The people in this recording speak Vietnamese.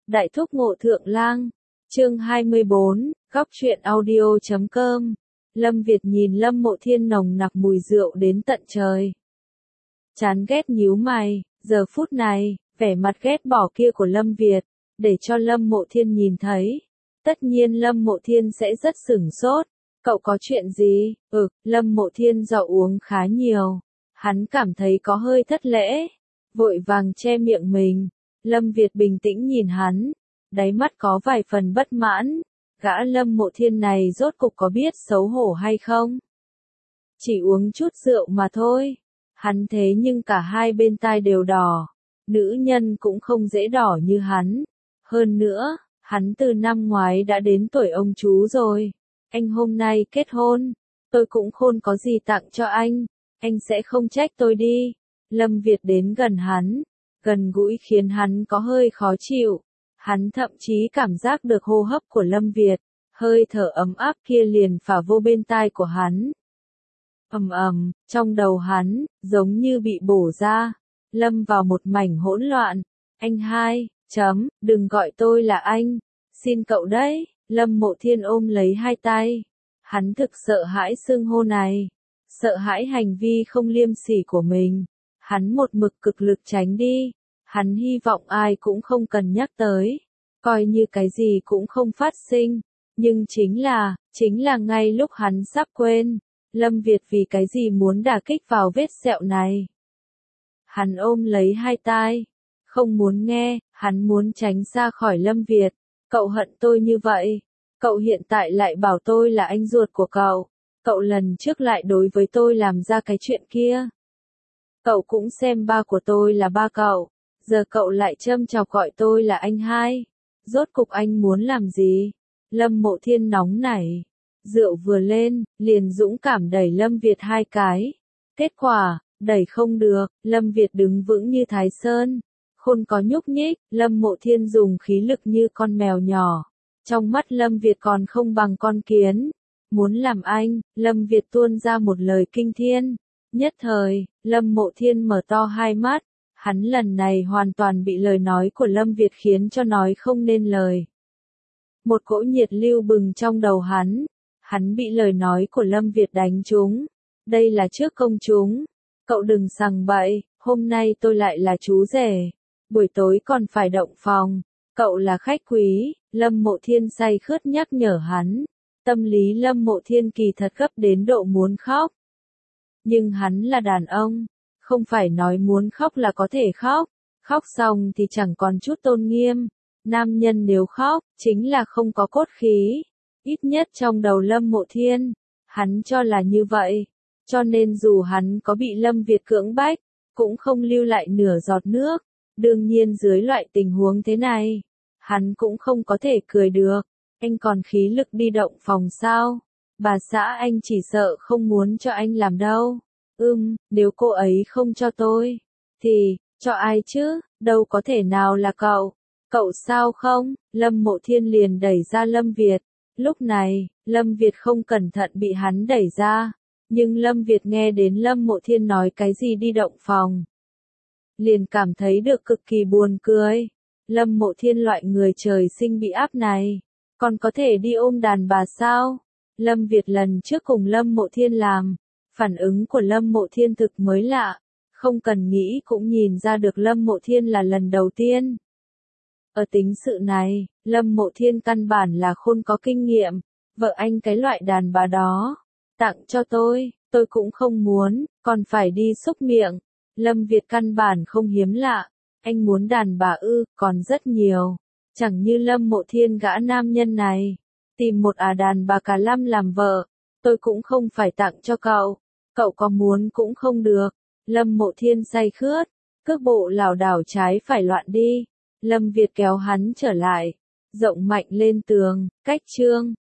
Đại thúc Ngộ Thượng Lang, chương 24, góc truyện audio.com. Lâm Việt nhìn Lâm Mộ Thiên nồng nặc mùi rượu đến tận trời. Chán ghét nhíu mày, giờ phút này, vẻ mặt ghét bỏ kia của Lâm Việt, để cho Lâm Mộ Thiên nhìn thấy. Tất nhiên Lâm Mộ Thiên sẽ rất sửng sốt. Cậu có chuyện gì? Lâm Mộ Thiên do uống khá nhiều. Hắn cảm thấy có hơi thất lễ. Vội vàng che miệng mình. Lâm Việt bình tĩnh nhìn hắn. Đáy mắt có vài phần bất mãn. Gã Lâm Mộ Thiên này rốt cục có biết xấu hổ hay không? Chỉ uống chút rượu mà thôi. Hắn thế nhưng cả hai bên tai đều đỏ. Nữ nhân cũng không dễ đỏ như hắn. Hơn nữa, hắn từ năm ngoái đã đến tuổi ông chú rồi. Anh hôm nay kết hôn. Tôi cũng khôn có gì tặng cho anh sẽ không trách tôi đi. Lâm Việt đến gần hắn. Gần gũi khiến hắn có hơi khó chịu. Hắn thậm chí cảm giác được hô hấp của Lâm Việt. Hơi thở ấm áp kia liền phả vô bên tai của hắn. Ầm ầm, trong đầu hắn, giống như bị bổ ra. Lâm vào một mảnh hỗn loạn. Anh hai, đừng gọi tôi là anh. Xin cậu đấy. Lâm Mộ Thiên ôm lấy hai tay. Hắn thực sợ hãi xưng hô này. Sợ hãi hành vi không liêm sỉ của mình. Hắn một mực cực lực tránh đi. Hắn hy vọng ai cũng không cần nhắc tới. Coi như cái gì cũng không phát sinh. Nhưng chính là ngay lúc hắn sắp quên. Lâm Việt vì cái gì muốn đả kích vào vết sẹo này. Hắn ôm lấy hai tai. Không muốn nghe, hắn muốn tránh xa khỏi Lâm Việt. Cậu hận tôi như vậy. Cậu hiện tại lại bảo tôi là anh ruột của cậu. Cậu lần trước lại đối với tôi làm ra cái chuyện kia. Cậu cũng xem ba của tôi là ba cậu. Giờ cậu lại châm chọc gọi tôi là anh hai. Rốt cục anh muốn làm gì? Lâm Mộ Thiên nóng nảy. Rượu vừa lên, liền dũng cảm đẩy Lâm Việt hai cái. Kết quả, đẩy không được, Lâm Việt đứng vững như Thái Sơn. Khôn có nhúc nhích, Lâm Mộ Thiên dùng khí lực như con mèo nhỏ. Trong mắt Lâm Việt còn không bằng con kiến. Muốn làm anh, Lâm Việt tuôn ra một lời kinh thiên. Nhất thời, Lâm Mộ Thiên mở to hai mắt. Hắn lần này hoàn toàn bị lời nói của Lâm Việt khiến cho nói không nên lời. Một cỗ nhiệt lưu bừng trong đầu hắn. Hắn bị lời nói của Lâm Việt đánh trúng. Đây là trước công chúng. Cậu đừng sằng bậy, hôm nay tôi lại là chú rể. Buổi tối còn phải động phòng. Cậu là khách quý. Lâm Mộ Thiên say khướt nhắc nhở hắn. Tâm lý Lâm Mộ Thiên kỳ thật gấp đến độ muốn khóc. Nhưng hắn là đàn ông. Không phải nói muốn khóc là có thể khóc. Khóc xong thì chẳng còn chút tôn nghiêm. Nam nhân nếu khóc, chính là không có cốt khí. Ít nhất trong đầu Lâm Mộ Thiên. Hắn cho là như vậy. Cho nên dù hắn có bị Lâm Việt cưỡng bách, cũng không lưu lại nửa giọt nước. Đương nhiên dưới loại tình huống thế này, hắn cũng không có thể cười được. Anh còn khí lực đi động phòng sao? Bà xã anh chỉ sợ không muốn cho anh làm đâu. Nếu cô ấy không cho tôi, thì, cho ai chứ, đâu có thể nào là cậu. Cậu sao không? Lâm Mộ Thiên liền đẩy ra Lâm Việt. Lúc này, Lâm Việt không cẩn thận bị hắn đẩy ra. Nhưng Lâm Việt nghe đến Lâm Mộ Thiên nói cái gì đi động phòng. Liền cảm thấy được cực kỳ buồn cười. Lâm Mộ Thiên loại người trời sinh bị áp này. Còn có thể đi ôm đàn bà sao? Lâm Việt lần trước cùng Lâm Mộ Thiên làm. Phản ứng của Lâm Mộ Thiên thực mới lạ. Không cần nghĩ cũng nhìn ra được Lâm Mộ Thiên là lần đầu tiên. Ở tính sự này, Lâm Mộ Thiên căn bản là khôn có kinh nghiệm. Vợ anh cái loại đàn bà đó. Tặng cho tôi cũng không muốn, còn phải đi xúc miệng. Lâm Việt căn bản không hiếm lạ. Anh muốn đàn bà còn rất nhiều. Chẳng như Lâm Mộ Thiên gã nam nhân này. Tìm một đàn bà cả năm làm vợ. Tôi cũng không phải tặng cho cậu. Cậu có muốn cũng không được. Lâm Mộ Thiên say khướt. Cước bộ lảo đảo trái phải loạn đi. Lâm Việt kéo hắn trở lại. Rộng mạnh lên tường. Cách chương.